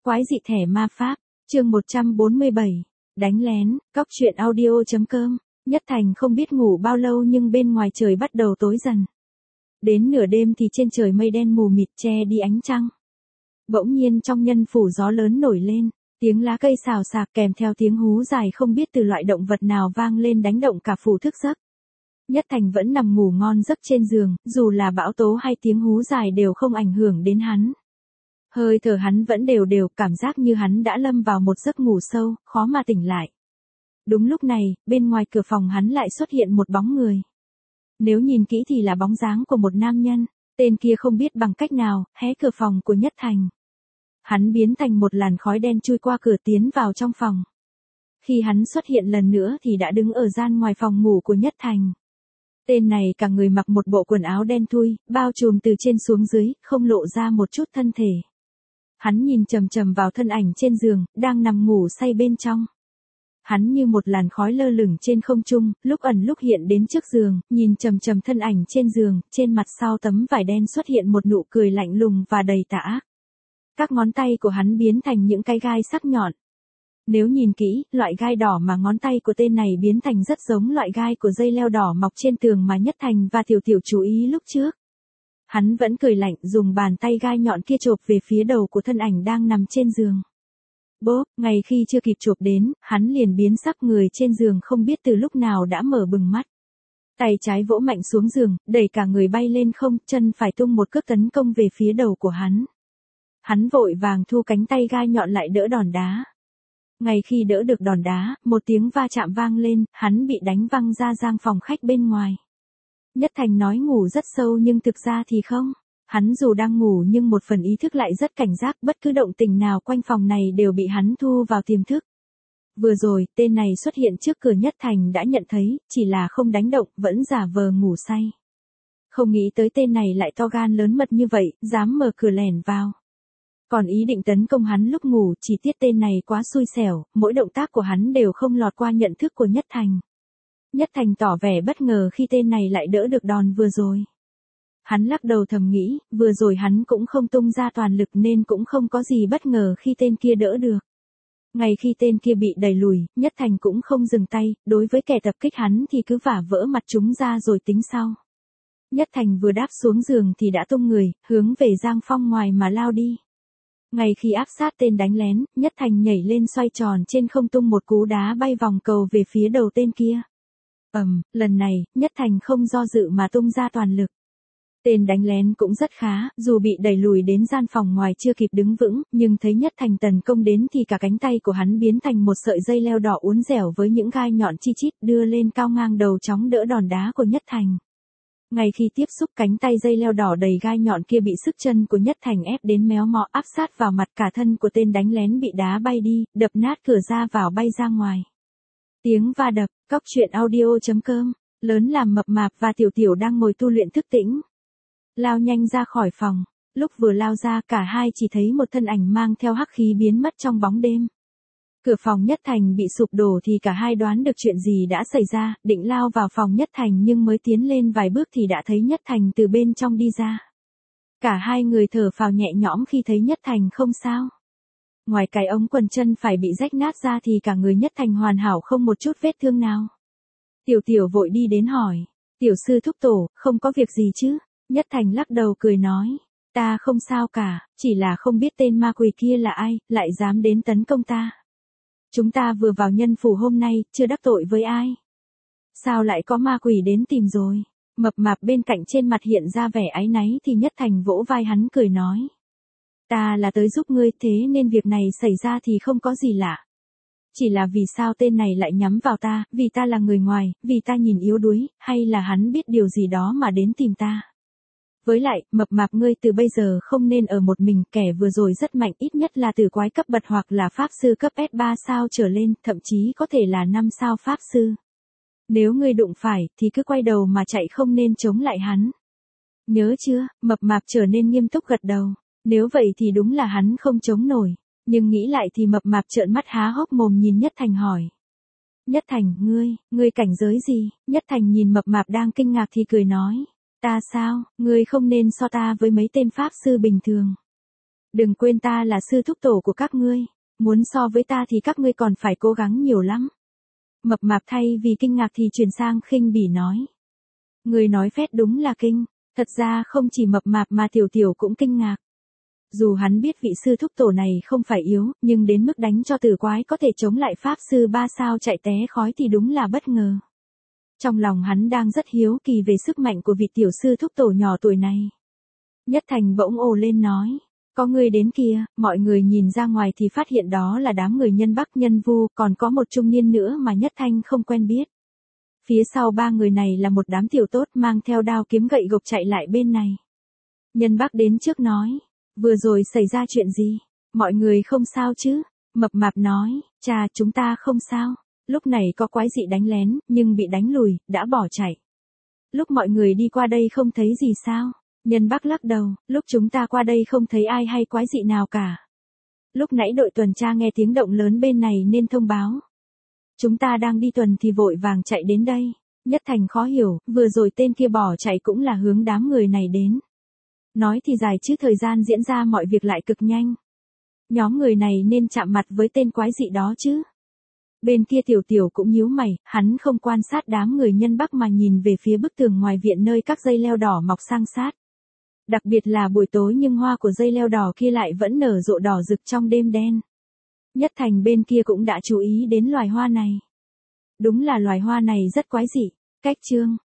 Quái dị thẻ ma pháp, chương 147, đánh lén, cóc truyện audio.com. Nhất Thành không biết ngủ bao lâu nhưng bên ngoài trời bắt đầu tối dần. Đến nửa đêm thì trên trời mây đen mù mịt che đi ánh trăng. Bỗng nhiên trong nhân phủ gió lớn nổi lên, tiếng lá cây xào xạc kèm theo tiếng hú dài không biết từ loại động vật nào vang lên đánh động cả phủ thức giấc. Nhất Thành vẫn nằm ngủ ngon giấc trên giường, dù là bão tố hay tiếng hú dài đều không ảnh hưởng đến hắn. Hơi thở hắn vẫn đều đều, cảm giác như hắn đã lâm vào một giấc ngủ sâu, khó mà tỉnh lại. Đúng lúc này, bên ngoài cửa phòng hắn lại xuất hiện một bóng người. Nếu nhìn kỹ thì là bóng dáng của một nam nhân, tên kia không biết bằng cách nào, hé cửa phòng của Nhất Thành. Hắn biến thành một làn khói đen chui qua cửa tiến vào trong phòng. Khi hắn xuất hiện lần nữa thì đã đứng ở gian ngoài phòng ngủ của Nhất Thành. Tên này cả người mặc một bộ quần áo đen thui, bao trùm từ trên xuống dưới, không lộ ra một chút thân thể. Hắn nhìn chằm chằm vào thân ảnh trên giường, đang nằm ngủ say bên trong. Hắn như một làn khói lơ lửng trên không trung, lúc ẩn lúc hiện đến trước giường, nhìn chằm chằm thân ảnh trên giường, trên mặt sau tấm vải đen xuất hiện một nụ cười lạnh lùng và đầy tà ác. Các ngón tay của hắn biến thành những cái gai sắc nhọn. Nếu nhìn kỹ, loại gai đỏ mà ngón tay của tên này biến thành rất giống loại gai của dây leo đỏ mọc trên tường mà Nhất Thành và Tiểu Tiểu chú ý lúc trước. Hắn vẫn cười lạnh dùng bàn tay gai nhọn kia chộp về phía đầu của thân ảnh đang nằm trên giường. Bốp, ngay khi chưa kịp chộp đến, hắn liền biến sắc, người trên giường không biết từ lúc nào đã mở bừng mắt. Tay trái vỗ mạnh xuống giường, đẩy cả người bay lên không, chân phải tung một cước tấn công về phía đầu của hắn. Hắn vội vàng thu cánh tay gai nhọn lại đỡ đòn đá. Ngay khi đỡ được đòn đá, một tiếng va chạm vang lên, hắn bị đánh văng ra giang phòng khách bên ngoài. Nhất Thành nói ngủ rất sâu nhưng thực ra thì không. Hắn dù đang ngủ nhưng một phần ý thức lại rất cảnh giác, bất cứ động tĩnh nào quanh phòng này đều bị hắn thu vào tiềm thức. Vừa rồi, tên này xuất hiện trước cửa Nhất Thành đã nhận thấy, chỉ là không đánh động, vẫn giả vờ ngủ say. Không nghĩ tới tên này lại to gan lớn mật như vậy, dám mở cửa lẻn vào. Còn ý định tấn công hắn lúc ngủ, chỉ tiếc tên này quá xui xẻo, mỗi động tác của hắn đều không lọt qua nhận thức của Nhất Thành. Nhất Thành tỏ vẻ bất ngờ khi tên này lại đỡ được đòn vừa rồi. Hắn lắc đầu thầm nghĩ, vừa rồi hắn cũng không tung ra toàn lực nên cũng không có gì bất ngờ khi tên kia đỡ được. Ngay khi tên kia bị đẩy lùi, Nhất Thành cũng không dừng tay, đối với kẻ tập kích hắn thì cứ vả vỡ mặt chúng ra rồi tính sau. Nhất Thành vừa đáp xuống giường thì đã tung người, hướng về giang phong ngoài mà lao đi. Ngay khi áp sát tên đánh lén, Nhất Thành nhảy lên xoay tròn trên không tung một cú đá bay vòng cầu về phía đầu tên kia. Lần này, Nhất Thành không do dự mà tung ra toàn lực. Tên đánh lén cũng rất khá, dù bị đẩy lùi đến gian phòng ngoài chưa kịp đứng vững, nhưng thấy Nhất Thành tấn công đến thì cả cánh tay của hắn biến thành một sợi dây leo đỏ uốn dẻo với những gai nhọn chi chít đưa lên cao ngang đầu chóng đỡ đòn đá của Nhất Thành. Ngay khi tiếp xúc cánh tay dây leo đỏ đầy gai nhọn kia bị sức chân của Nhất Thành ép đến méo mó áp sát vào mặt, cả thân của tên đánh lén bị đá bay đi, đập nát cửa ra vào bay ra ngoài. Tiếng va đập, cóc truyện audio.com, lớn làm Mập Mạp và Tiểu Tiểu đang ngồi tu luyện thức tỉnh. Lao nhanh ra khỏi phòng, lúc vừa lao ra cả hai chỉ thấy một thân ảnh mang theo hắc khí biến mất trong bóng đêm. Cửa phòng Nhất Thành bị sụp đổ thì cả hai đoán được chuyện gì đã xảy ra, định lao vào phòng Nhất Thành nhưng mới tiến lên vài bước thì đã thấy Nhất Thành từ bên trong đi ra. Cả hai người thở phào nhẹ nhõm khi thấy Nhất Thành không sao. Ngoài cái ống quần chân phải bị rách nát ra thì cả người Nhất Thành hoàn hảo không một chút vết thương nào. Tiểu Tiểu vội đi đến hỏi, Tiểu sư thúc tổ, không có việc gì chứ? Nhất Thành lắc đầu cười nói, ta không sao cả, chỉ là không biết tên ma quỷ kia là ai, lại dám đến tấn công ta. Chúng ta vừa vào nhân phủ hôm nay, chưa đắc tội với ai. Sao lại có ma quỷ đến tìm rồi? Mập Mạp bên cạnh trên mặt hiện ra vẻ áy náy thì Nhất Thành vỗ vai hắn cười nói. Ta là tới giúp ngươi, thế nên việc này xảy ra thì không có gì lạ. Chỉ là vì sao tên này lại nhắm vào ta, vì ta là người ngoài, vì ta nhìn yếu đuối, hay là hắn biết điều gì đó mà đến tìm ta. Với lại, Mập Mạp ngươi từ bây giờ không nên ở một mình, kẻ vừa rồi rất mạnh, ít nhất là tử quái cấp bậc hoặc là pháp sư cấp S3 sao trở lên, thậm chí có thể là 5 sao pháp sư. Nếu ngươi đụng phải, thì cứ quay đầu mà chạy, không nên chống lại hắn. Nhớ chưa? Mập Mạp trở nên nghiêm túc gật đầu. Nếu vậy thì đúng là hắn không chống nổi. Nhưng nghĩ lại thì Mập Mạp trợn mắt há hốc mồm nhìn Nhất Thành hỏi. Nhất Thành, ngươi cảnh giới gì? Nhất Thành nhìn Mập Mạp đang kinh ngạc thì cười nói. Ta sao, ngươi không nên so ta với mấy tên pháp sư bình thường. Đừng quên ta là sư thúc tổ của các ngươi. Muốn so với ta thì các ngươi còn phải cố gắng nhiều lắm. Mập mạp thay vì kinh ngạc thì chuyển sang khinh bỉ nói. Người nói phét đúng là kinh. Thật ra không chỉ mập mạp mà tiểu tiểu cũng kinh ngạc. Dù hắn biết vị sư thúc tổ này không phải yếu, nhưng đến mức đánh cho tử quái có thể chống lại pháp sư 3 sao chạy té khói thì đúng là bất ngờ. Trong lòng hắn đang rất hiếu kỳ về sức mạnh của vị tiểu sư thúc tổ nhỏ tuổi này. Nhất Thành bỗng ồ lên nói. Có người đến kìa, mọi người nhìn ra ngoài thì phát hiện đó là đám người nhân Bắc nhân Vu, còn có một trung niên nữa mà Nhất Thanh không quen biết. Phía sau ba người này là một đám tiểu tốt mang theo đao kiếm gậy gộc chạy lại bên này. Nhân Bắc đến trước nói. Vừa rồi xảy ra chuyện gì? Mọi người không sao chứ? Mập mạp nói. Chà, chúng ta không sao. Lúc này có quái dị đánh lén, nhưng bị đánh lùi, đã bỏ chạy. Lúc mọi người đi qua đây không thấy gì sao? Nhân Bắc lắc đầu, lúc chúng ta qua đây không thấy ai hay quái dị nào cả. Lúc nãy đội tuần tra nghe tiếng động lớn bên này nên thông báo. Chúng ta đang đi tuần thì vội vàng chạy đến đây. Nhất Thành khó hiểu, vừa rồi tên kia bỏ chạy cũng là hướng đám người này đến. Nói thì dài chứ thời gian diễn ra mọi việc lại cực nhanh. Nhóm người này nên chạm mặt với tên quái dị đó chứ. Bên kia tiểu tiểu cũng nhíu mày, hắn không quan sát đám người nhân Bắc mà nhìn về phía bức tường ngoài viện nơi các dây leo đỏ mọc sang sát. Đặc biệt là buổi tối nhưng hoa của dây leo đỏ kia lại vẫn nở rộ đỏ rực trong đêm đen. Nhất Thành bên kia cũng đã chú ý đến loài hoa này. Đúng là loài hoa này rất quái dị. Cách chương